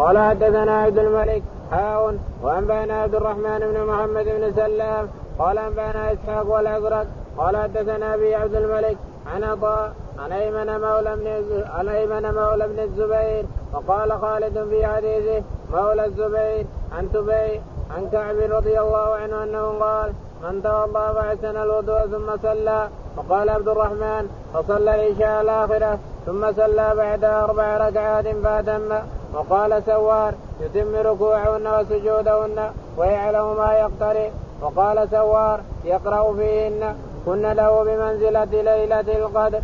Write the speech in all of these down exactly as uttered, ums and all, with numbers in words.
قال حدثنا عبد الملك حاء وأنبأنا عبد الرحمن بن محمد بن سلام قال أنبأنا إسحاق والأزرق قال حدثنا أبي عبد الملك عن عطاء عن أيمن مولى بن عن أيمن مولى بن الزبير وقال خالد في حديثه مولى الزبير عن تبي عن كعب رضي الله عنه أنه قال من توضأ فأحسن الوضوء ثم صلى. وقال عبد الرحمن فصلى العشاء الآخرة ثم صلى بعدها أربع ركعات فأتم. وقال سوار يتم ركوعهن وسجودهن ويعلم ما يقترب. وقال سوار يقرأ فيهن كن له بمنزلة ليلة القدر.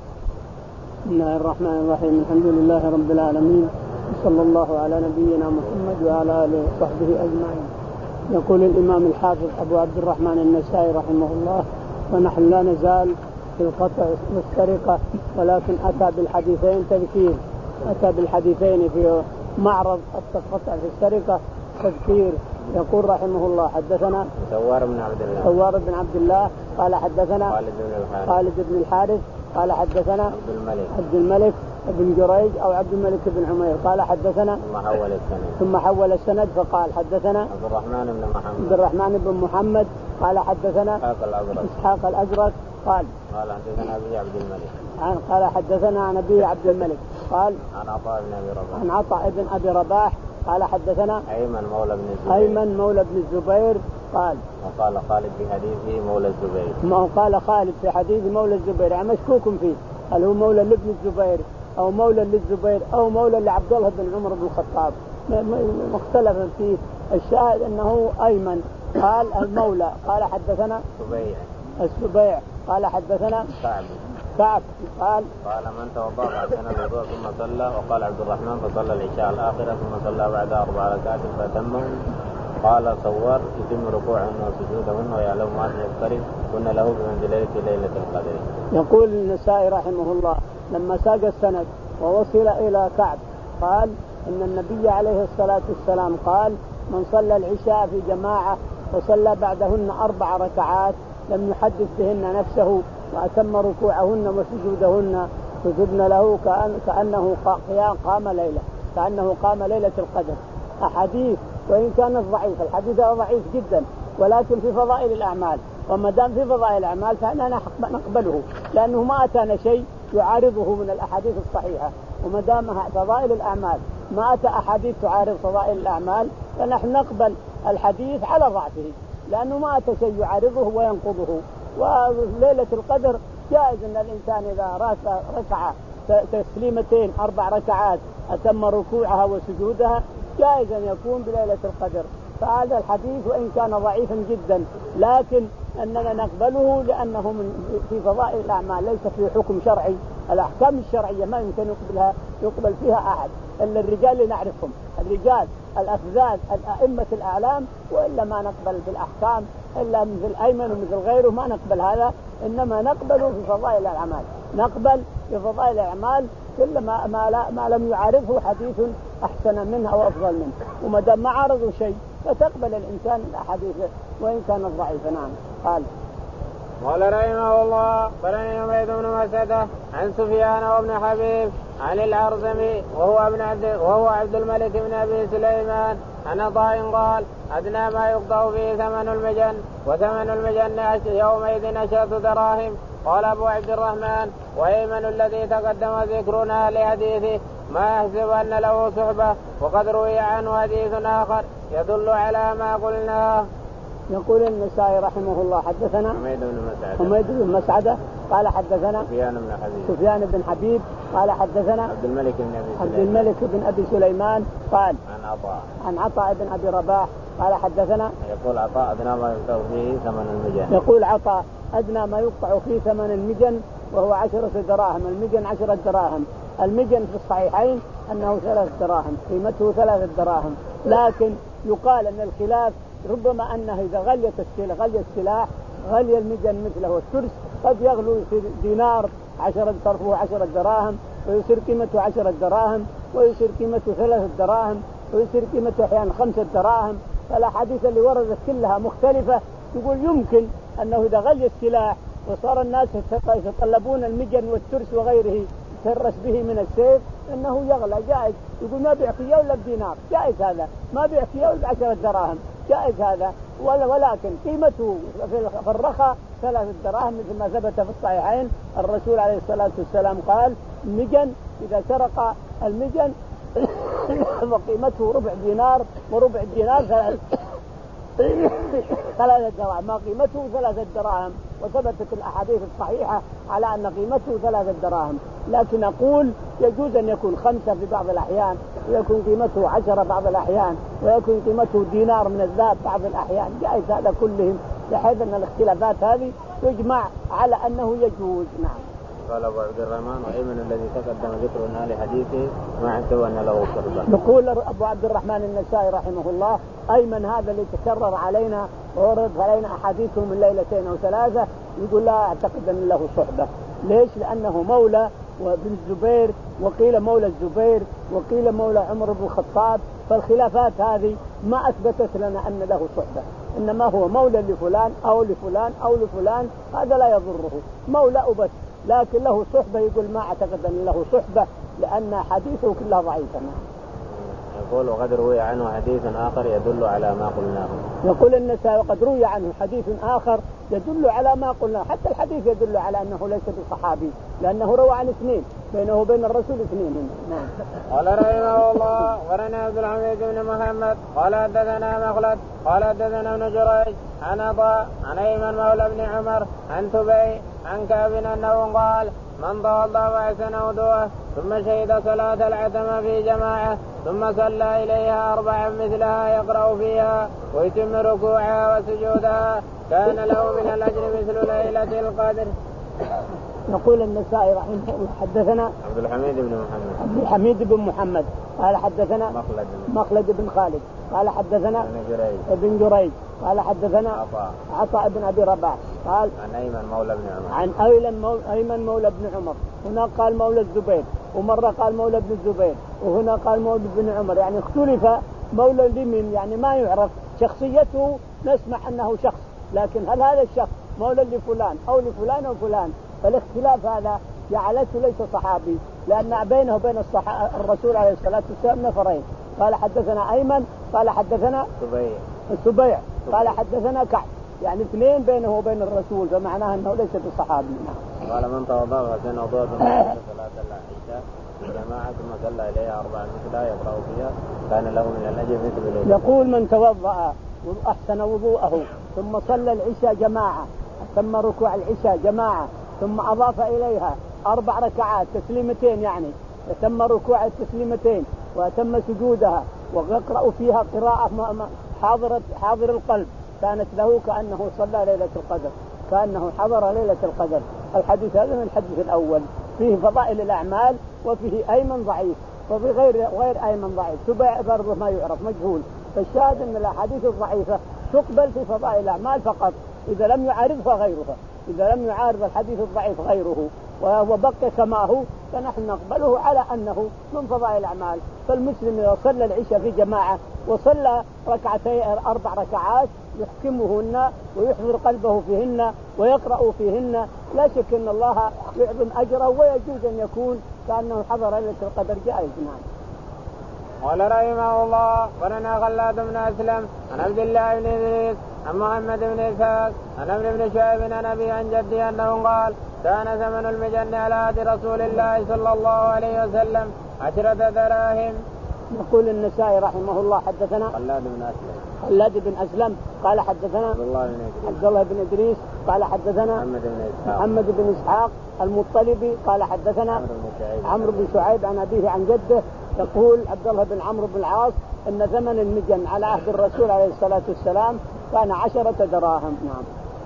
بسم الله الرحمن الرحيم الحمد لله رب العالمين صلى الله على نبينا محمد وعلى آله وصحبه أجمعين. يقول الإمام الحافظ أبو عبد الرحمن النسائي رحمه الله ونحن لا نزال في القطع والسرقة ولكن أتى بالحديثين تذكير أتى بالحديثين في معرض القطع في السرقة تذكير. يقول رحمه الله حدثنا سوار بن عبد الله سوار بن عبد الله قال حدثنا خالد بن الحارث خالد بن الحارث قال حدثنا عبد الملك عبد الملك بن جريج أو عبد الملك بن عمير قال حدثنا ثم حول السند ثم حول السند فقال حدثنا عبد الرحمن بن محمد عبد الرحمن بن محمد قال حدثنا إسحاق الأزرق إسحاق الأزرق قال قال حدثنا أبي عبد الملك عن قال حدثنا عن أبي عبد الملك قال عن عطاء بن أبي رباح عن عطاء بن أبي رباح قال حدثنا أيمن مولى بن الزبير أيمن مولى بن الزبير قال وقال خالد في حديثه مولى الزبير ما قال خالد في حديث مولى الزبير يعني مشكوك فيه هل هو مولى لابن الزبير أو مولى للزبير أو مولى لعبد الله بن عمر بن الخطاب مختلف فيه. الشاهد أنه أيمن قال المولى قال حدثنا سبيع السبيع قال حدثنا كعب كعب قال قال من توضأ فأحسن الوضوء ثم صلى. وقال عبد الرحمن فصلى العشاء الآخرة ثم صلى بعد أربع ركعات فأتمهم. قال صور يتم ركوعهن وسجودهن ويعلم ما يقترب كن له بمنزلة ليلة القدر. يقول النسائي رحمه الله لما ساق السند ووصل إلى كعب قال إن النبي عليه الصلاة والسلام قال من صلى العشاء في جماعة وصلى بعدهن أربع ركعات لم يحدث بهن نفسه وأتم ركوعهن وسجودهن كتبن له كأن كأنه قام ليلة كأنه قام ليلة القدر. أحاديث وإن كانت ضعيفة الحديث ضعيف جدا ولكن في فضائل الأعمال وما دام في فضائل الأعمال فإننا نقبله لأنه ما أتانا شيء يعارضه من الأحاديث الصحيحة وما دام فضائل الأعمال ما أتى أحاديث تعارض فضائل الأعمال فنحن نقبل الحديث على ضعفه لأنه ما أتى شيء يعارضه وينقضه. وليلة القدر جائز أن الإنسان إذا ركع تسليمتين أربع ركعات أتم ركوعها وسجودها جائز أن يكون بليلة القدر. فهذا الحديث وإن كان ضعيفا جدا لكن أننا نقبله لأنه من في فضائل الأعمال ليس في حكم شرعي. الأحكام الشرعية ما يمكن يقبلها يقبل فيها أحد إلا الرجال اللي نعرفهم الرجال الأفذاذ الأئمة الأعلام وإلا ما نقبل بالأحكام إلا مثل أيمن ومثل غيره ما نقبل هذا إنما نقبله في فضائل الأعمال نقبل في فضائل الأعمال كل ما, ما, لا ما لم يعارضه حديث أحسن منه أو أفضل منه وما دام ما عارضه شيء فتقبل الإنسان الأحاديث وإن كانت ضعيفة. نعم. قال قال رحمه الله بلني عبيد بن مسعدة عن سفيان وابن حبيب عن الأرزمي وهو ابن عبد وهو عبد الملك بن أبي سليمان عن عطاء قال أدنى ما يقطع فيه ثمن المجن وثمن المجن يومئذ عشرة دراهم. قال أبو عبد الرحمن وأيمن الذي تقدم ذكرنا لحديثه ما يحسب أن له صحبة وقد روي عنه حديث آخر يدل على ما قلناه. يقول النسائي رحمه الله حدثنا حميد بن مسعدة حميد بن مسعدة قال حدثنا سفيان بن حبيب سفيان بن حبيب قال حدثنا عبد الملك بن أبي عبد سليمان الملك بن أبي سليمان قال عن عطاء عن عطاء بن أبي رباح قال حدثنا يقول عطاء أدنى ما يقطع فيه ثمن المجن يقول عطاء أدنى ما يقطع فيه ثمن المجن وهو عشرة دراهم. المجن عشرة دراهم. المجن في الصحيحين أنه ثلاث دراهم قيمته ثلاث دراهم لكن يقال أن الخلاف ربما أنه إذا غليت السلاح غلي السلاح غلي المجن مثله والترس قد يغلو يصير دينار عشرة صرفه عشرة دراهم ويصير قيمته عشرة دراهم ويصير قيمته ثلاث دراهم ويصير قيمته أحيانا خمسة دراهم. فالأحاديث اللي وردت كلها مختلفة يقول يمكن أنه إذا غلي السلاح وصار الناس يتطلبون المجن والترس وغيره يتهرس به من السيف انه يغلى جائز. يقول ما بيع كيلو الا بدينار جائز هذا، ما بيع كيلو بعشرة دراهم جائز هذا، ولا ولكن قيمته في الرخاء ثلاثة دراهم مثل ما ثبت في الصحيحين. الرسول عليه الصلاة والسلام قال المجن إذا سرق المجن وقيمته ربع دينار وربع دينار ثلاثة دراهم، ما قيمته ثلاثة دراهم، وثبتت الأحاديث الصحيحة على أن قيمته ثلاثة دراهم. لكن أقول يجوز أن يكون خمسة في بعض الأحيان، ويكون قيمته عشرة بعض الأحيان، ويكون قيمته دينار من الذهب بعض الأحيان، جائز هذا كلهم، بحيث أن الاختلافات هذه تجمع على أنه يجوز. نعم. قال أبو عبد الرحمن وأيمن الذي تقدم ذكرنا لحديثه ما عنده أن له قربة. يقول أبو عبد الرحمن النسائي رحمه الله أيمن هذا اللي تكرر علينا وورد علينا أحاديثه من ليلتين أو ثلاثة، يقول لا أعتقد أن له صحبة. ليش؟ لأنه مولى وابن الزبير، وقيل مولى الزبير، وقيل مولى عمر بن الخطاب، فالخلافات هذه ما أثبتت لنا أن له صحبة، إنما هو مولى لفلان أو لفلان أو لفلان، هذا لا يضره، مولى أبس، لكن له صحبة يقول ما أعتقد أن له صحبة لأن حديثه كلها ضعيفة. يقول وقد روي عنه حديث آخر يدل على ما قلناه. يقول النسائي وقد روي عنه حديث آخر يدل على ما قلناه، حتى الحديث يدل على أنه ليس بصحابي لأنه روى عن اثنين بينه وبين الرسول اثنين. نعم. قال رحمه الله ورنا عبد الحميد بن محمد قال حدثنا مخلد قال حدثنا ابن جريج عن عطاء عن أيمن مولى بن عمر عن تبي عن كعب أنه قال من توضأ فأحسن وضوءه ثم شهد صلاة العتمة في جماعة ثم صلى إليها أربعا مثلها يقرأ فيها ويتم ركوعها وسجودها كان له من الأجر مثل ليلة القدر. يقول النسائي رحمه الله حدثنا عبد الحميد بن محمد عبد الحميد بن محمد قال حدثنا مخلد مخلد بن خالد قال حدثنا ابن جريج قال حدثنا عطاء عطاء بن أبي رباح قال عن أيمن مولى بن عمر عن أيمن مولى بن عمر، هنا قال مولى الزبير ومرة قال مولى ابن الزبير وهنا قال مولى بن عمر، يعني اختلف مولى لمن، يعني ما يعرف شخصيته، نسمع أنه شخص، لكن هل هذا الشخص مولى لفلان أو لفلان أو فلان، فالاختلاف هذا جعلته ليس صحابي، لأن بينه وبين الرسول عليه الصلاة والسلام نفرين. قال حدثنا أيمن قال حدثنا سبيع السبيع قال حدثنا كعب، يعني اثنين بينه وبين الرسول، فمعناه أنه ليس بصحابي. قال من توضأ فأحسن وضوءه ثم صلاة العشاء في جماعة ثم صلى إليها أربعا مثلها يقرأ فيها كان له من الأجر مثل ليلة. يقول من توضأ وأحسن وضوءه ثم صلى العشاء جماعة ثم ركوع العشاء جماعة ثم أضاف إليها أربع ركعات تسليمتين، يعني ثم ركوع التسليمتين وتم سجودها ويقرأ فيها قراءة حاضرة حاضر القلب، كانت له كأنه صلى ليلة القدر، كأنه حضر ليلة القدر. الحديث هذا من الحديث الأول فيه فضائل الأعمال وفيه أيمن ضعيف، وفي غير غير أيمن ضعيف، سبع برضه ما يعرف مجهول. فالشاهد أن الأحاديث الضعيفة تقبل في فضائل الأعمال فقط إذا لم يعارضها غيرها، إذا لم يعارض الحديث الضعيف غيره وبقي كما هو فنحن نقبله على أنه من فضائل الأعمال. فالمسلم إذا صلى العشاء في جماعة وصلى ركعتين أربع ركعات يحكمهن ويحضر قلبه فيهن ويقرأ فيهن، لا شك أن الله يعظم أجره ويجوز أن يكون كأنه حضر ليلة القدر جائز. نعم. قال رحمه الله ولنا خلاد بن أسلم عن عبد الله بن إدريس عن محمد بن إسحاق عن عمرو بن شعيب عن أبي عن جدي أنه قال كان ثمن المجن على عهد رسول الله صلى الله عليه وسلم عشرة دراهم. يقول النسائي رحمه الله حدثنا خلاد بن أسلم خلاد بن أسلم قال حدثنا عبد الله بن إدريس عبد الله بن إدريس قال حدثنا محمد بن إسحاق محمد بن إسحاق المطلبي قال حدثنا عمرو بن شعيب عن أبيه عن جده. يقول عبد الله بن عمرو بن العاص أن ثمن المجن على عهد الرسول عليه الصلاة والسلام كان عشرة دراهم. نعم.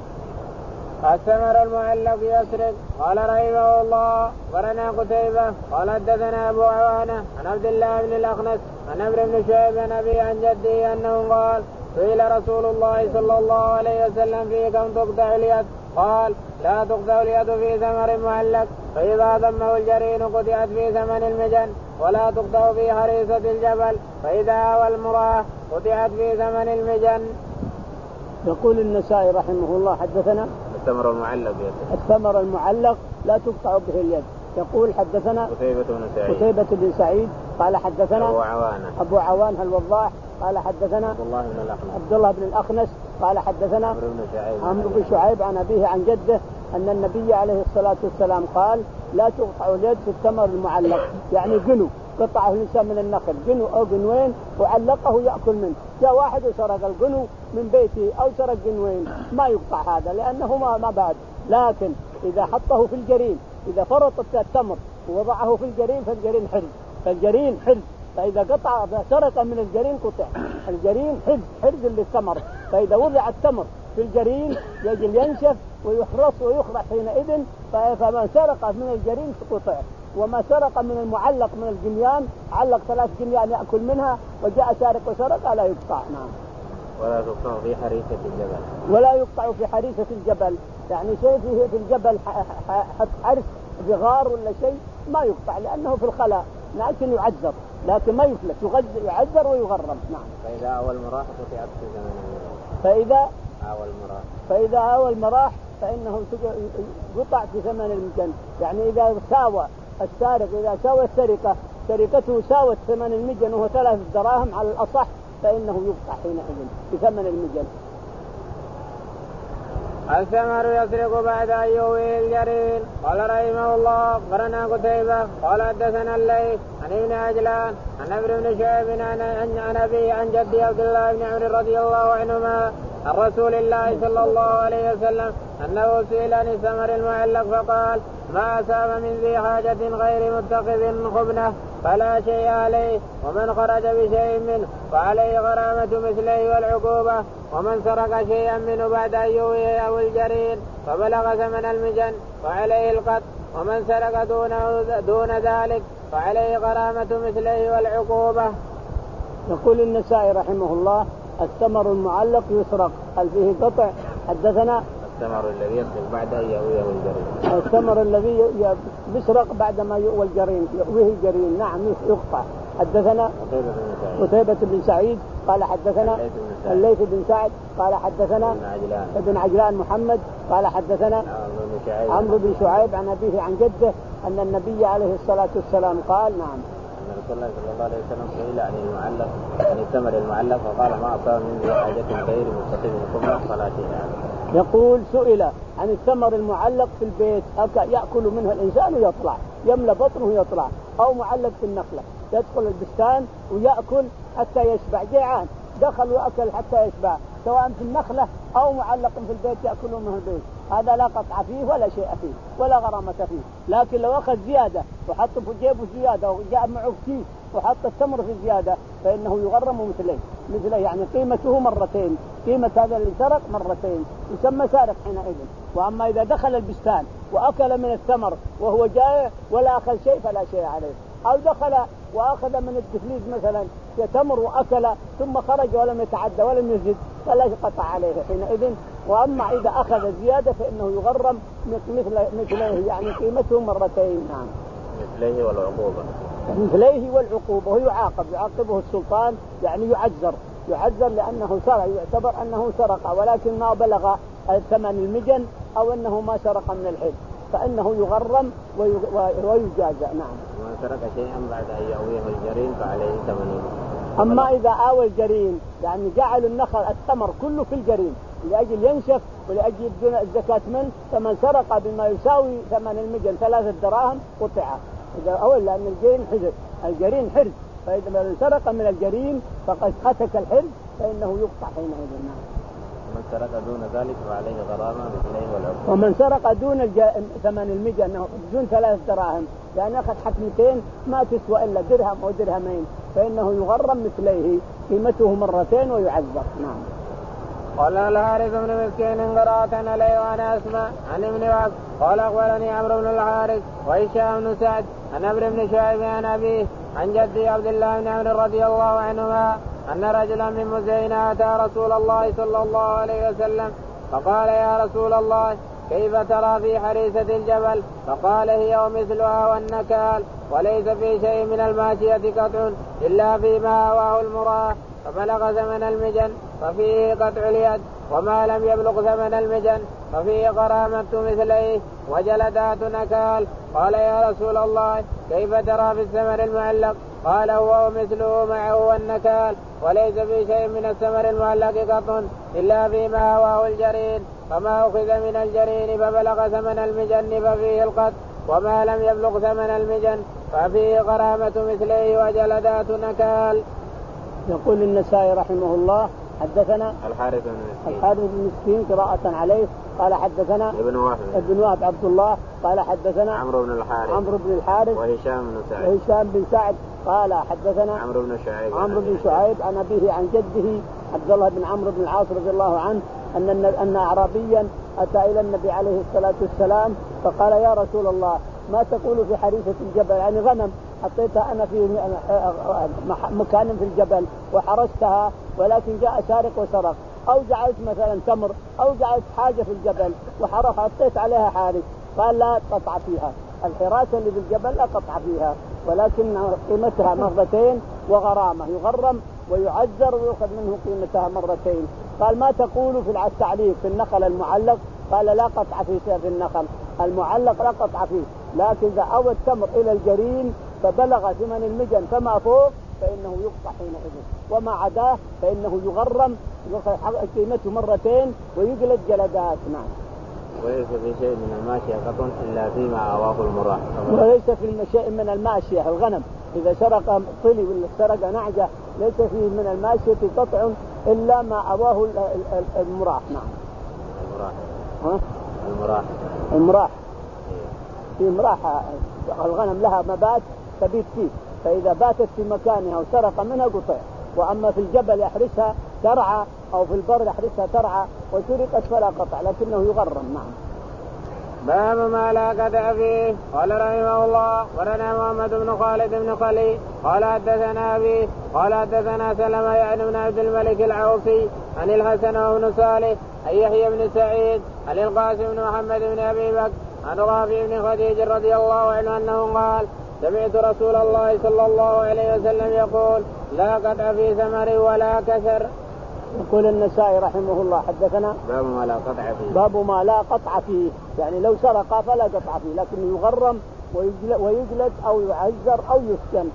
الثمر المعلق يسرق. قال رحمه الله ورنا قتيبة قال حدثنا أبو عوانة عن عبد الله بن الأخنس عن عمرو بن شعيب عن أبي عن جده أنه قال سئل رسول الله صلى الله عليه وسلم في كم تقطع اليد قال لا تقطع اليد في ثمر معلق، فإذا ضمه الجرين قطعت في ثمن المجن، ولا تقطع في حريصة الجبل، فإذا هوى المراه قطعت في ثمن المجن. يقول النسائي رحمه الله حدثنا الثمر المعلق يسرق. الثمر المعلق لا تقطع به اليد، يقول حدثنا قتيبة بن سعيد قتيبة بن سعيد قال حدثنا أبو عوانة أبو عوانة الوضاح قال حدثنا عبد الله بن الأخنس عبد الله بن الأخنس قال حدثنا عمرو بن شعيب عمرو بن شعيب عن أبيه عن جده أن النبي عليه الصلاة والسلام قال لا تقطع اليد في التمر المعلق، يعني جنو قطعه الإنسان من النخل جنو أو جنوين وعلقه يأكل منه، جاء واحد وسرق الجنو من بيته أو سرق جنوين ما يقطع هذا لأنه ما ما بعد، لكن إذا حطه في الجرين إذا فرط التمر ووضعه في الجرين فالجرين حرز، فالجرين حرز، فإذا قطع سرق من الجرين قطع الجرين حرز حرز للتمر، فإذا وضع التمر في الجرين يجب ينشف ويحرص ويخرع حينئذ، فما سرق من الجرين قطع، وما سرق من المعلق من الجميان علق ثلاث جميان يأكل منها وجاء سارق وسرق لا يقطع. نعم. ولا يقطع في حريسة الجبل ولا يقطع في حريسة الجبل، يعني شيء فيه في الجبل حرس في غار ولا شيء ما يقطع لأنه في الخلاء، لكن يعذر لكن ما يفلت يعذر ويغرم. نعم. فإذا أول مراح قطعت في زمن المراح فإذا أول مراح فإذا أول مراح فإنه يقطع في ثمن المجن، يعني إذا ساوى السارق إذا ساوى السرقة سرقته ساوت ثمن المجن وهو ثلاث دراهم على الأصح فإنه يقطع حينئذ في ثمن المجن. الثمر يسرق بعد أن يويه الجرين. قال رحمه الله قرنا قتيبة قال حدثنا الليث عن ابن عجلان عن عمرو بن شعيب عن أبيه عن جدي عبد الله بن عمرو رضي الله عنهما عن رسول الله صلى الله عليه وسلم أنه سئل عن الثمر المعلق فقال ما أصاب من ذي حاجة غير متخذ خبنة فلا شيء عليه، ومن خرج بشيء منه فعليه غرامة مثله والعقوبة، ومن سرق شيئا منه بعد أن يويه أو الجرين فبلغ ثمن المجن فعليه القتل، ومن سرق دونه دون ذلك فعليه غرامة مثله والعقوبة. يقول النسائي رحمه الله الثمر المعلق يسرق، هل فيه قطع؟ حدثنا الثمر الذي يسرق بعد أن يأويه الجرين الثمر الذي يسرق بعد ما يؤوى الجرين يؤويه الجرين نعم يقطع. حدثنا قتيبة بن سعيد قال حدثنا الليث بن سعد قال حدثنا ابن عجلان محمد قال حدثنا عمرو بن شعيب عن أبيه عن جده أن النبي عليه الصلاة والسلام قال نعم رسول الله صلى الله عليه وسلم سئل عن المعلق عن الثمر المعلق فقال ما أصاب من ذي حاجة غير مستقيم خبنة فلا شيء عليه. يقول سئل عن الثمر المعلق في البيت يأكل منه الإنسان ويطلع يملى بطنه ويطلع، أو معلق في النخلة يدخل البستان ويأكل حتى يشبع، جيعان دخل وأكل حتى يشبع سواء في النخلة أو معلق في البيت يأكلون منه البيت، هذا لا قطع فيه ولا شيء فيه ولا غرامة فيه. لكن لو أخذ زيادة وحط في جيبه زيادة وجاء معه كيس وحط التمر في زيادة فإنه يغرم مثله مثله يعني قيمته مرتين، قيمة هذا اللي سرق مرتين يسمى سارق حينئذ. وأما إذا دخل البستان وأكل من الثمر وهو جائع ولا أخذ شيء فلا شيء عليه، أو دخل وأخذ من الدفليز مثلا تمر وأكل ثم خرج ولم يتعدى ولم يزد فلا قطع عليه حينئذ. وأما إذا أخذ زيادة فإنه يغرم مثل مثله يعني قيمته مرتين. نعم. مثله والعقوبة مثله والعقوبة ويعاقب يعاقبه السلطان يعني يعذر يعذر لأنه سرق يعتبر أنه سرق ولكن ما بلغ ثمن المجن أو أنه ما سرق من الحج فإنه يغرم ويجازى. نعم. ومن سرق شيئا بعد أن يأويه الجرين فعليه ثمنه. أما إذا آوى الجرين يعني جعل النخل الثمر كله في الجرين لأجل ينشف ولأجل يدون الزكاة منه، فمن سرق بما يساوي ثمن المجن ثلاثة دراهم قطعه إذا أول لأن الجرين حرز الجرين حرز فإذا من سرق من الجرين فقد هتك الحرز فإنه يقطع حينئذ. ومن سرق دون ذلك فعليه غرامة مثله والعقوبة. ومن سرق دون الج... ثمن المجن دون ثلاث دراهم يعني أخذ حكمتين ما تسوى إلا درهم أو درهمين فإنه يغرم مثله قيمته مرتين ويعذر. نعم. قال الحارث بن مسكين قرأت عليه وأنا أسمع عن ابن وهب قال أخبرني عمرو بن الحارث وهشام بن سعد عن عمرو بن شعيب عن أبيه عن جدي عبد الله بن عمرو رضي الله عنهما أن رجلا من مزينة أتى رسول الله صلى الله عليه وسلم فقال يا رسول الله كيف ترى في حريسة الجبل؟ فقال هي ومثلها والنكال وليس في شيء من الماشية قطع إلا فيما هواه المراه فبلغ ثمن المجن ففيه قطع اليد، وما لم يبلغ ثمن المجن ففيه غرامة مثليه وجلدات نكال قال يا رسول الله كيف ترى في الثمر المعلق؟ قال هو مثله معه والنكال وليس في شيء من الثمر المعلق قط إلا فيما هواه الجرين فما أخذ من الجرين فبلغ ثمن المجن ففيه القط وما لم يبلغ ثمن المجن ففيه غرامة مثله وجلدات نكال. يقول النسائي رحمه الله حدثنا الحارث بن مسكين الحارث بن مسكين قراءة عليه قال حدثنا ابن وهب ابن وهب عبد الله قال حدثنا عمرو بن الحارث عمرو بن الحارث وهشام بن سعد وهشام بن سعد قال حدثنا عمرو بن شعيب عمرو بن شعيب عن أبيه عن جده عبد الله بن عمرو بن العاص رضي الله عنه أن أن أعرابيا أتى إلى النبي عليه الصلاة والسلام فقال يا رسول الله ما تقول في حريثة الجبل؟ يعني غنم حطيتها أنا في مكان في الجبل وحرستها ولكن جاء سارق وسرق، أو جعلت مثلا تمر أو جعلت حاجة في الجبل وحرف حطيت عليها حارس. قال لا قطع فيها، الحراسة اللي في الجبل لا قطع فيها ولكن قيمتها مرتين وغرامة، يغرم ويعذر ويأخذ منه قيمتها مرتين. قال ما تقول في التعليق في النخل المعلق؟ قال لا قطع في النخل المعلق لا قطع فيه، لكن إذا أوى التمر إلى الجرين فبلغ ثمن المجن فما فوق فإنه يقطع حينئذ، وما عداه فإنه يغرم قيمته مرتين ويجلد جلدات. نعم. وليس في شيء من الماشية قط إلا فيما أواه المراح. وليس في شيء من الماشية الغنم إذا سرق طلي ولا سرق نعجة ليس فيه من الماشية قطع إلا ما أواه المراح. نعم. المراح. ها؟ المراح. المراح. في مراح الغنم لها مبات تبيت فيه، فإذا باتت في مكانها وسرق منها قطع. وأما في الجبل يحرسها ترعى أو في البر يحرسها ترعى وسرقت فلا قطع لكنه يغرم. نعم. باب ما لا قطع فيه. قال رحمه الله ورنا محمد بن خالد بن خلي قال حدثنا أبي قال حدثنا سلمة يعني بن عبد الملك العوفي عن الحسن بن صالح عن يحيى بن سعيد عن القاسم بن محمد بن أبي بكر عن رافع بن خديج رضي الله عنه أنه قال سمعت رسول الله صلى الله عليه وسلم يقول لا قطع في ثمر ولا كسر. يقول النسائي رحمه الله حدثنا باب ما لا قطع فيه. باب ما لا قطع فيه، يعني لو سرق فلا قطع فيه لكن يغرم ويجلد أو يعذر أو يسجن.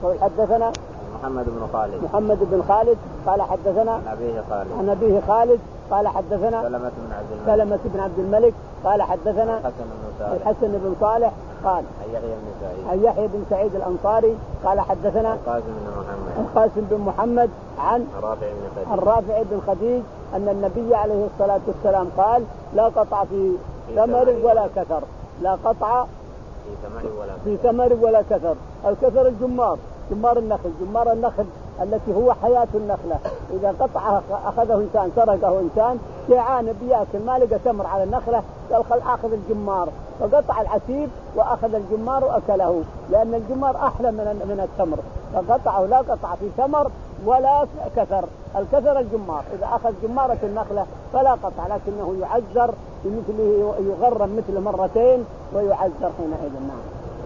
حدثنا محمد بن خالد محمد بن خالد قال حدثنا عن أبيه خالد عن أبيه خالد قال حدثنا سلمة بن عبد الملك سلمة بن عبد الملك قال حدثنا الحسن بن صالح الحسن بن صالح قال عن يحيى بن سعيد عن يحيى بن سعيد الأنصاري قال حدثنا القاسم بن محمد القاسم بن محمد عن الرافع بن خديج الرافع بن خديج أن النبي عليه الصلاة والسلام قال لا قطع في ثمر ولا كثر، لا قطع في ثمر ولا في ثمر ولا كثر. الكثر الجمار جمار النخل جمار النخل التي هو حياة النخلة، إذا قطعها أخذه إنسان سرقه إنسان جيعان بياكل ما لقى تمر على النخلة قال خل أخذ الجمار، فقطع العتيب وأخذ الجمار وأكله لأن الجمار أحلى من من التمر، فقطعه لا قطع في ثمر ولا كثر. الكثر الجمار، إذا أخذ جمارة النخلة فلا قطع لكنه يعذر بمثله يغرم مثل مرتين ويعذر حينئذ. نعم.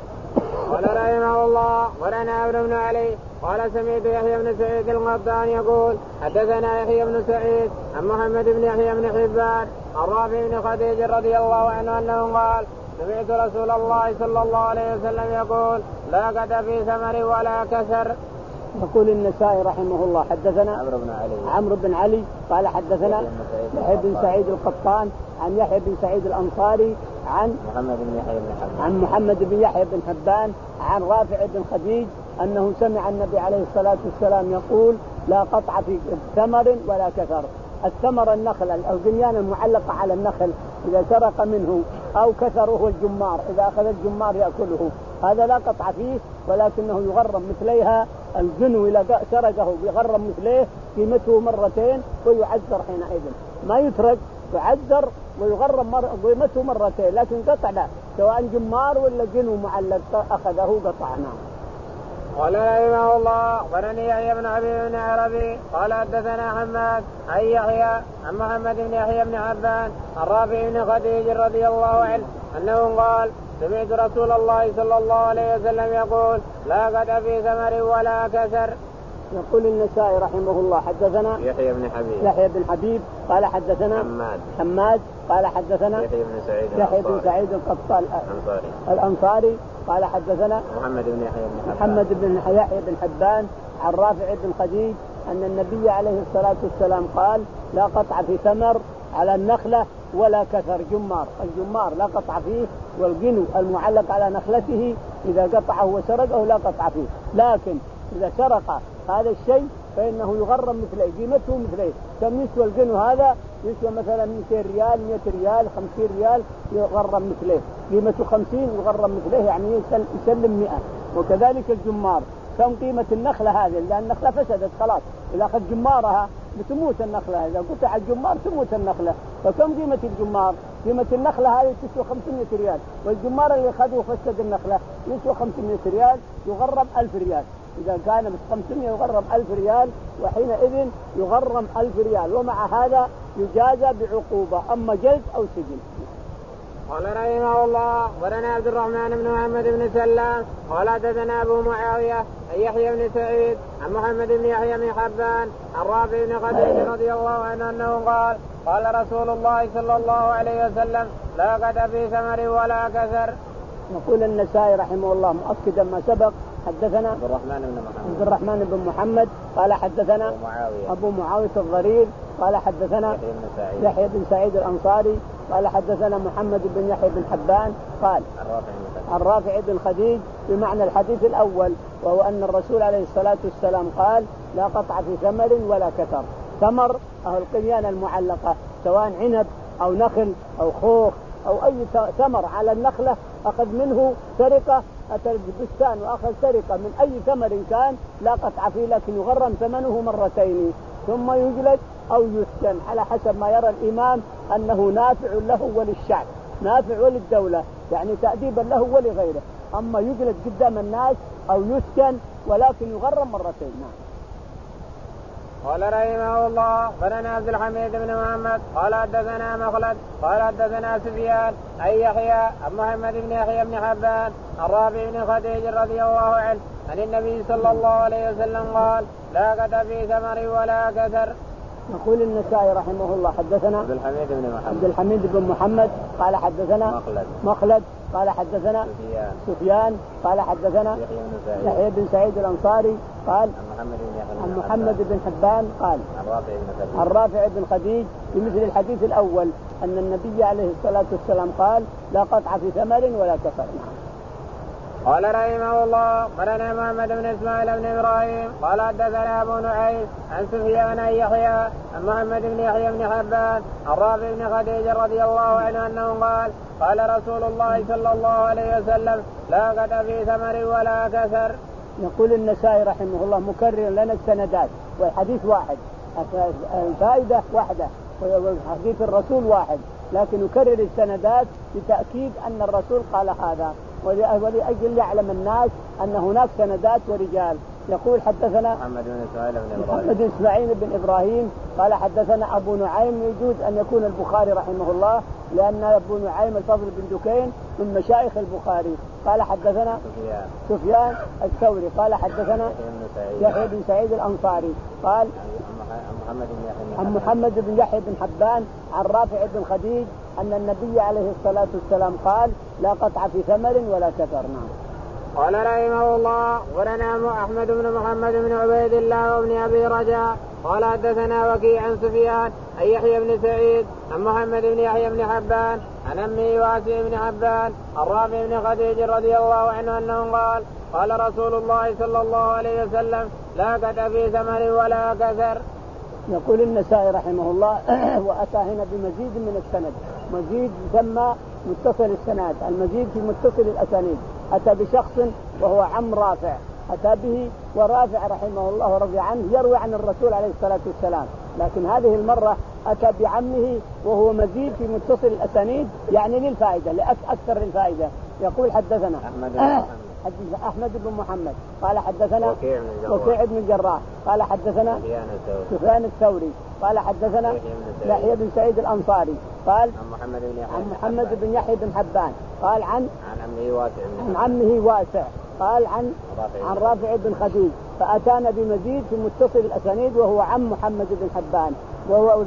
قال رحمه الله ولنا عمرو بن علي قال سمعت يحيى بن سعيد القطان يقول حدثنا يحيى بن سعيد عن محمد بن يحيى بن حبان عن رافع بن خديج رضي الله عنه أنه قال سمعت رسول الله صلى الله عليه وسلم يقول لا قطع في ثمر ولا كسر. يقول النسائي رحمه الله حدثنا عمرو بن علي عمرو بن علي قال حدثنا يحيى بن سعيد القطان عن يحيى بن سعيد الأنصاري عن محمد بن يحيى بن حبان عن محمد بن يحيى بن حبان عن رافع بن خديج أنه سمع النبي عليه الصلاة والسلام يقول لا قطع في ثمر ولا كثر. الثمر النخل أو البنيان المعلقة على النخل إذا سرق منه أو كثره الجمار إذا أخذ الجمار يأكله هذا لا قطع فيه ولكنه يغرم مثليها. الجنو إذا سرقه يغرم مثليه قيمته مرتين ويعذر حينئذ، ما يترك يعذر ويغرم قيمته مرتين لكن قطع لا سواء جمار ولا جنو معلق أخذه قطعنا. قال رحمه الله أخبرني يحيى بن أبي بن عربي قال حدثنا حماد عن يحيى عن محمد بن يحيى بن حبان عن رافع بن خديج رضي الله عنه أنه قال سمعت رسول الله صلى الله عليه وسلم يقول لا قطع في ثمر ولا كسر. يقول النسائي رحمه الله حدثنا يحيى بن حبيب يحيى بن حبيب قال حدثنا حماد حماد قال حدثنا يحيى بن سعيد يحيى بن سعيد القطان الأنصاري الأنصاري قال حدثنا محمد بن يحيى بن حبان محمد بن يحيى بن حبان عن رافع بن خديج أن النبي عليه الصلاة والسلام قال لا قطع في ثمر على النخلة ولا كثر جمار. الجمار لا قطع فيه، والجنو المعلق على نخلته إذا قطعه وسرقه لا قطع فيه، لكن إذا سرق هذا الشيء فإنه يغرم مثله، قيمته مثله. كم يسوى الجنو هذا؟ يسوى مثلا مئتين ريال، مئة ريال، خمسين ريال، يغرم مثله. قيمته خمسين يغرم مثله، يعني يسلم مئة. وكذلك الجمار، كم قيمة النخلة هذه؟ لأن النخلة فسدت خلاص، إذا أخذ جمارها بتموت النخلة، إذا قطع الجمار تموت النخلة. فكم قيمة الجمار؟ قيمة النخلة هذه تسوى خمسمائة ريال، والجمار اللي أخذه فسد النخلة يسوى خمسمائة ريال، يغرم ألف ريال. إذا كان بس خمسمائة يغرم ألف ريال، وحينئذ يغرم ألف ريال، ومع هذا يجازى بعقوبة، أما جلد أو سجن. قال رحمه الله ولنا عبد الرحمن بن محمد بن سلام قال حدثنا أبو معاوية عن يحيى بن سعيد عن محمد بن يحيى بن حبان عن رافع بن خديج رضي الله عنه أنه قال قال رسول الله صلى الله عليه وسلم لا قد في ثمر ولا كثر. يقول النسائي رحمه الله مؤكدا ما سبق حدثنا عبد الرحمن بن محمد عبد الرحمن بن محمد قال حدثنا أبو معاوية أبو معاوية الضرير قال حدثنا يحيى بن سعيد يحيى بن سعيد الأنصاري قال حدثنا محمد بن يحيى بن حبان قال عن رافع بن خديج بمعنى الحديث الأول، وهو أن الرسول عليه الصلاة والسلام قال لا قطع في ثمر ولا كثر. ثمر أو القنيان المعلقة سواء عنب أو نخل أو خوخ أو أي ثمر على النخلة أخذ منه سرقة، أتى البستان وأخذ سرقة من أي ثمر كان لا قطع فيه، لكن يغرم ثمنه مرتين ثم يجلد أو يسجن على حسب ما يرى الإمام أنه نافع له وللشعب، نافع وللدولة، يعني تأديبا له ولغيره. أما يجلد قدام الناس أو يسجن ولكن يغرم مرتين. قال رحمه الله ولنا عبد الحميد بن محمد قال حدثنا مخلد قال حدثنا سفيان عن يحيى عن محمد بن يحيى بن حبان عن رافع بن خديج رضي الله عنه عن النبي صلى الله عليه وسلم قال لا قد في ثمر ولا كثر. يقول النسائي رحمه الله حدثنا عبد الحميد بن محمد عبد الحميد بن محمد قال حدثنا مخلد مخلد قال حدثنا سفيان سفيان قال حدثنا يحيى بن سعيد يحيى بن سعيد الأنصاري قال عن محمد بن يحيى عن محمد بن حبان قال عن رافع بن خديج عن رافع بن خديج بمثل الحديث الأول أن النبي عليه الصلاة والسلام قال لا قطع في ثمر ولا كثر. قال رحمه الله مرنا محمد بن اسماعيل بن ابراهيم قال حدثنا ابو نعيم عن سفيان عن يحيى عن محمد بن يحيى بن حبان عن رافع بن خديج رضي الله عنه انه قال قال رسول الله صلى الله عليه وسلم لا قد في ثمر ولا كثر. يقول النسائي رحمه الله مكرر لنا السندات، والحديث واحد، الفائدة واحدة، وحديث الرسول واحد، لكن يكرر السندات لتأكيد أن الرسول قال هذا، ولأجل يعلم الناس أن هناك سندات ورجال. يقول حدثنا محمد بن اسماعيل بن ابراهيم محمد بن اسماعيل بن ابراهيم قال حدثنا ابو نعيم، يجوز ان يكون البخاري رحمه الله لان ابو نعيم الفضل بن دكين من مشايخ البخاري. قال حدثنا سفيان سفيان الثوري قال حدثنا يحيى بن سعيد الانصاري قال محمد بن يحيى عن محمد بن يحيى بن حبان عن رافع بن خديج ان النبي عليه الصلاه والسلام قال لا قطع في ثمر ولا كثر. نعم. قال رحمه الله ولنا احمد بن محمد بن عبيد الله وابن ابي رجاء قال حدثنا وكيع عن سفيان عن يحيى بن سعيد عن محمد بن يحيى بن حبان عن امه واسع بن حبان عن رافع بن خديج رضي الله عنه انه قال قال رسول الله صلى الله عليه وسلم لا قد في ثمر ولا كثر. يقول النسائي رحمه الله واتى هنا بمزيد من السند، مزيد يسمى متصل السند، المزيد في متصل الاسانيد. أتى بشخص وهو عم رافع، أتى به ورافع رحمه الله ورضي عنه يروي عن الرسول عليه الصلاة والسلام، لكن هذه المرة أتى بعمه وهو مزيد في متصل الأسانيد، يعني للفائدة لأكثر للفائدة. يقول حدثنا أحمد أحمد بن محمد قال حدثنا وكيع بن الجراح قال حدثنا سفيان الثوري قال حدثنا يحيى بن سعيد الأنصاري قال عن محمد بن يحيى بن حبان قال عن عن عمه واسع عن عمه واسع قال عن عن رافع بن خديج فأتانا بمزيد في متصل الأسانيد وهو عن محمد بن حبان، وهو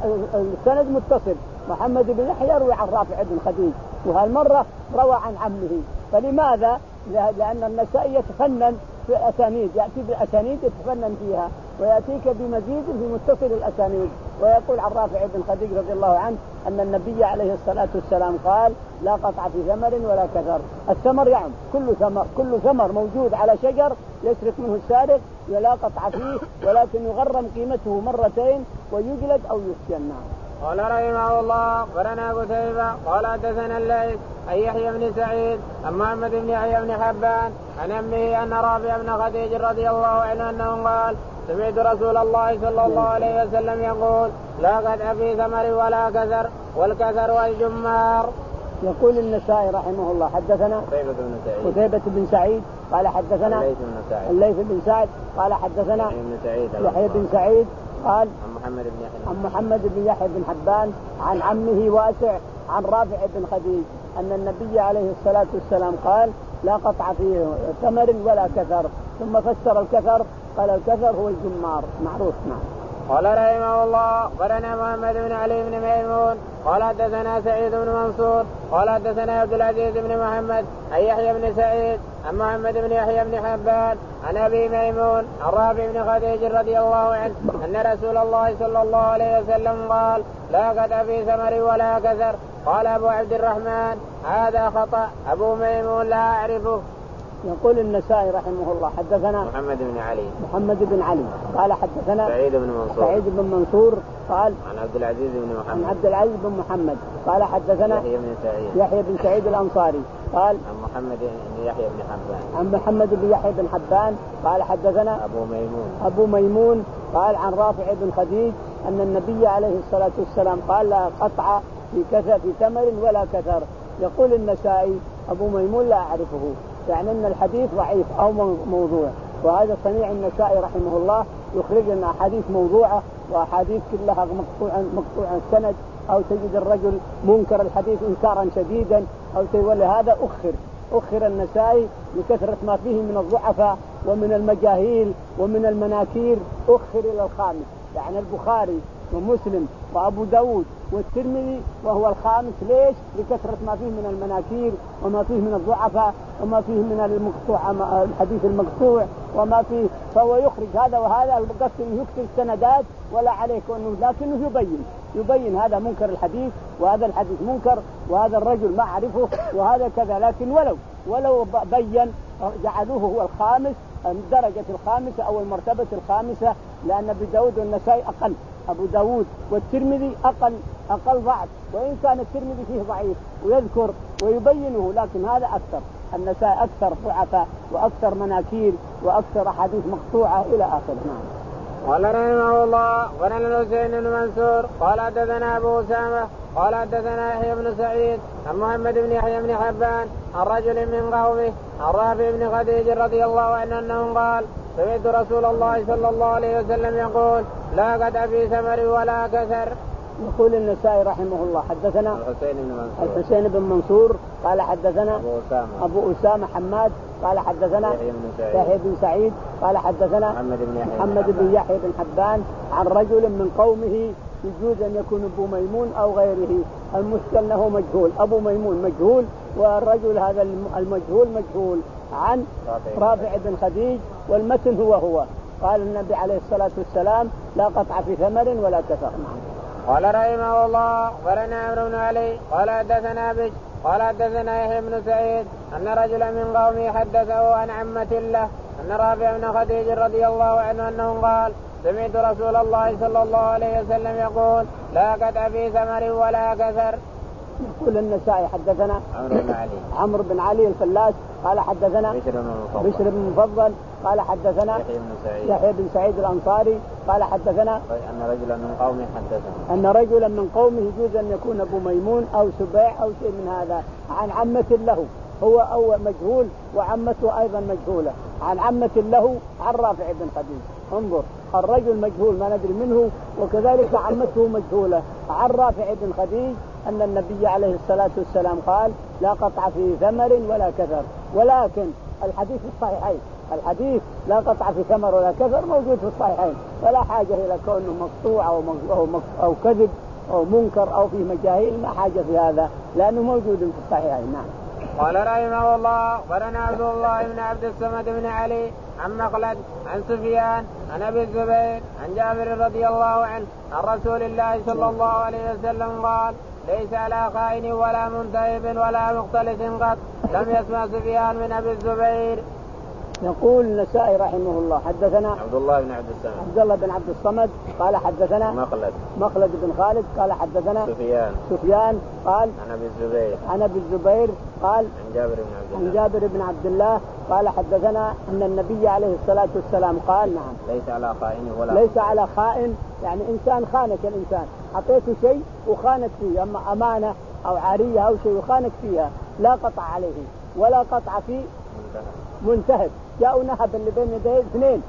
السند متصل. محمد بن يحيى روى عن رافع بن خديج، وهالمرة روى عن عمه. فلماذا؟ لأن النسائي يتفنن في الأسانيد، يأتي بالأسانيد يتفنن فيها، ويأتيك بمزيد في متصل الأسانيد، ويقول عن رافع بن خديج رضي الله عنه أن النبي عليه الصلاة والسلام قال لا قطع في ثمر ولا كثر. الثمر يعني كل ثمر، كل ثمر موجود على شجر يسرق منه السارق ولا قطع فيه، ولكن يغرم قيمته مرتين ويجلد أو يسجن. قال رحمه الله أخبرنا قتيبة قال حدثنا الليث عن يحيى بن سعيد عن محمد بن يحيى بن حبان عن أمه أن رافع بن خديج رضي الله عنه أنه قال سمعت رسول الله صلى الله عليه وسلم يقول لا قطع في ثمر ولا كثر والكثر والجمار. يقول النسائي رحمه الله حدثنا قتيبة بن سعيد قال حدثنا الليث بن سعد قال حدثنا يحيى بن سعيد قال عن محمد بن يحيى عن محمد بن يحيى بن حبان عن عمه واسع عن رافع بن خديج أن النبي عليه الصلاة والسلام قال لا قطع في ثمر ولا كثر، ثم فسر الكثر قال الكثر هو الجمار معروف. نعم. قال رحمه الله أخبرنا محمد بن علي بن ميمون قال حدثنا سعيد بن منصور قال حدثنا عبد العزيز بن محمد عن يحيى بن سعيد عن محمد بن يحيى بن حبان عن أبي ميمون عن رافع بن خديج رضي الله عنه أن رسول الله صلى الله عليه وسلم قال لا قطع في ثمر ولا كثر. قال أبو عبد الرحمن هذا خطأ، أبو ميمون لا أعرفه. يقول النسائي رحمه الله حدثنا محمد بن علي محمد بن علي قال حدثنا سعيد بن منصور سعيد بن منصور قال عن عبد العزيز بن محمد عن عبد العزيز بن محمد قال حدثنا يحيى بن سعيد يحيى بن سعيد الأنصاري قال عن محمد بن يحيى بن حبان عن محمد بن يحيى بن حبان قال حدثنا أبو ميمون أبو ميمون قال عن رافع بن خديج أن النبي عليه الصلاة والسلام قال لا قطع في كثر في ثمر ولا كثر. يقول النسائي أبو ميمون لا أعرفه، يعني أن الحديث ضعيف أو موضوع، وهذا صنيع النسائي رحمه الله يخرج لنا أحاديث موضوعة وأحاديث كلها مقطوع مقطوع السند، أو تجد الرجل منكر الحديث إنكارا شديدا، أو تقول هذا أخر أخر النسائي لكثرة ما فيه من الضعفاء ومن المجاهيل ومن المناكير، أخر إلى الخامس، يعني البخاري ومسلم وأبو داود والترمذي وهو الخامس. ليش؟ لكثرة ما فيه من المناكير وما فيه من الضعفاء وما فيه من المقطوع الحديث المقطوع وما فيه، فهو يخرج هذا وهذا. المقصر يكتب سندات ولا عليك أنه، لكنه يبين يبين هذا منكر الحديث وهذا الحديث منكر وهذا الرجل ما أعرفه وهذا كذا، لكن ولو ولو بين جعلوه هو الخامس، الدرجة الخامسة أو المرتبة الخامسة، لأن أبو داود والنسائي أقل، أبو داود والترمذي أقل أقل ضعف، وإن كان الترمذي فيه ضعيف ويذكر ويبينه، لكن هذا أكثر، النسائي أكثر ضعفاء وأكثر مناكير وأكثر أحاديث مقطوعة إلى آخره. نعم. قال رحمه الله ولنا الحسين بن منصور قال حدثنا أبو أسامة قال حدثنا يحيى بن سعيد عن محمد بن يحيى بن حبان عن رجل من قومه عن رافع بن خديج رضي الله عنه أنه قال سمعت رسول الله صلى الله عليه وسلم يقول لا قطع في ثمر ولا كثر. يقول النسائي رحمه الله حدثنا الحسين بن منصور الحسين بن منصور قال حدثنا أبو أسامة أبو أسامة حماد قال حدثنا يحيى بن سعيد, يحيى بن سعيد قال حدثنا محمد بن يحيى, محمد بن يحيى بن حبان عن رجل من قومه، يجوز أن يكون أبو ميمون أو غيره، المشكل أنه مجهول، أبو ميمون مجهول والرجل هذا المجهول مجهول، عن رافع بن خديج، والمتن هو هو. قال النبي عليه الصلاة والسلام لا قطع في ثمر ولا كثر. قال رحمه الله أخبرنا عمرو بن علي قال حدثنا بش قال حدثنا يحيى بن سعيد أن رجلا من قومه حدثه عن عمة له أن رافع بن خديج رضي الله عنه أنه قال سمعت رسول الله صلى الله عليه وسلم يقول لا قطع في ثمر ولا كثر. يقول النسائي حدثنا عمرو بن علي عمرو بن علي الفلاس قال حدثنا بشر بن مفضل قال حدثنا يحيى بن سعيد يحيى بن سعيد الأنصاري قال حدثنا أن رجلا من قومه حدثه أن رجلا من قومه يجوز أن يكون أبو ميمون أو سبيع أو شيء من هذا، عن عمة له، هو أو مجهول وعمته أيضا مجهولة، عن عمة له عن رافع بن خديج. انظر، الرجل مجهول ما ندري منه، وكذلك عمته مجهولة عن رافع بن خديج أن النبي عليه الصلاة والسلام قال لا قطع في ثمر ولا كثر. ولكن الحديث الصحيحين الحديث لا قطع في ثمر ولا كثر موجود في الصحيحين، فلا حاجة إلى كونه مقطوع أو أو أو كذب أو منكر أو فيه مجاهيل، ما حاجة في هذا لأنه موجود في الصحيحين. نعم. قال رحمه الله ولنا عبد الله بن عبد الصمد بن علي عن مخلد عن سفيان عن ابي الزبير عن جابر رضي الله عنه عن رسول الله صلى الله عليه وسلم قال ليس على خائن ولا منتهب ولا مختلس قط. لم يسمع سفيان من ابي الزبير. يقول النسائي رحمه الله حدثنا عبد الله بن عبد الصمد عبد الله بن عبد الصمد قال حدثنا مخلد مخلد بن خالد قال حدثنا سفيان سفيان قال عن ابي الزبير عن ابي الزبير قال عن جابر بن عبد الله عن جابر بن عبد الله قال حدثنا ان النبي عليه الصلاه والسلام قال نعم ليس على خائن ولا ليس على خائن، يعني انسان خانك الانسان اعطيته شيء وخانك فيه، اما امانه او عاريه او شيء وخانك فيها لا قطع عليه ولا قطع فيه منتهب. جاءوا نهب اللي بين يديه اثنين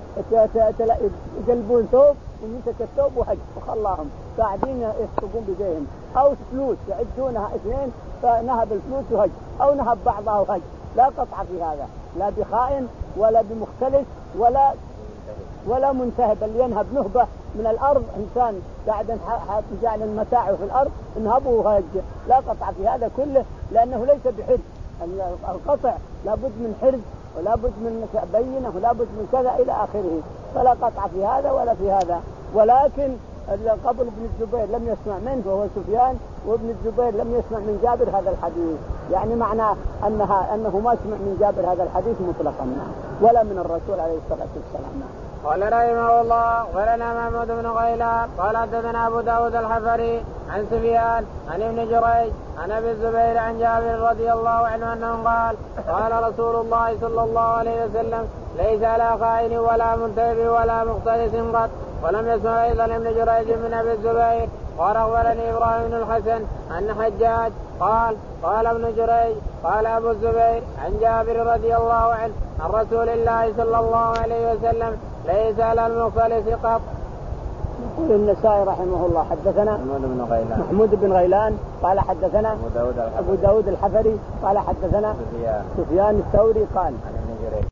يقلبون ثوب ويمسك الثوب وهج وخلاهم قاعدين يسحقون بيديهم، او فلوس يعدونها اثنين فنهب الفلوس وهج، او نهب بعضها وهج، لا قطع في هذا لا بخائن ولا بمختلس ولا ولا منتهب. اللي ينهب نهبه من الارض انسان قاعد جعل المتاع في الارض انهبه وهج، لا قطع في هذا كله لانه ليس بحرز. القطع لابد من حرز ولا بد من بينه ولا بد من كذا إلى آخره، فلا قطع في هذا ولا في هذا. ولكن قبل ابن الزبير لم يسمع منه وهو سفيان، وابن الزبير لم يسمع من جابر هذا الحديث، يعني معناه أنها أنه ما سمع من جابر هذا الحديث مطلقا ولا من الرسول عليه الصلاة والسلام. قال رحمه الله ولنا محمود بن غيلان قال حدثنا أبو داود الحفري عن سفيان عن ابن جريج عن ابي الزبير عن جابر رضي الله عنه انه قال قال رسول الله صلى الله عليه وسلم ليس على خائن ولا منتهب ولا مختلس قط. ولم يسمع ايضا ابن جريج من ابي الزبير. قال اخبرني ابراهيم بن الحسن عن حجاج قال قال ابن جريج قال ابو الزبير عن جابر رضي الله عنه عن رسول الله صلى الله عليه وسلم ليس على المختلس قط. يقول النسائي رحمه الله حدثنا محمود بن غيلان محمود بن غيلان قال حدثنا أبو داود أبو داود الحفري قال حدثنا سفيان سفيان الثوري قال عن ابن جريج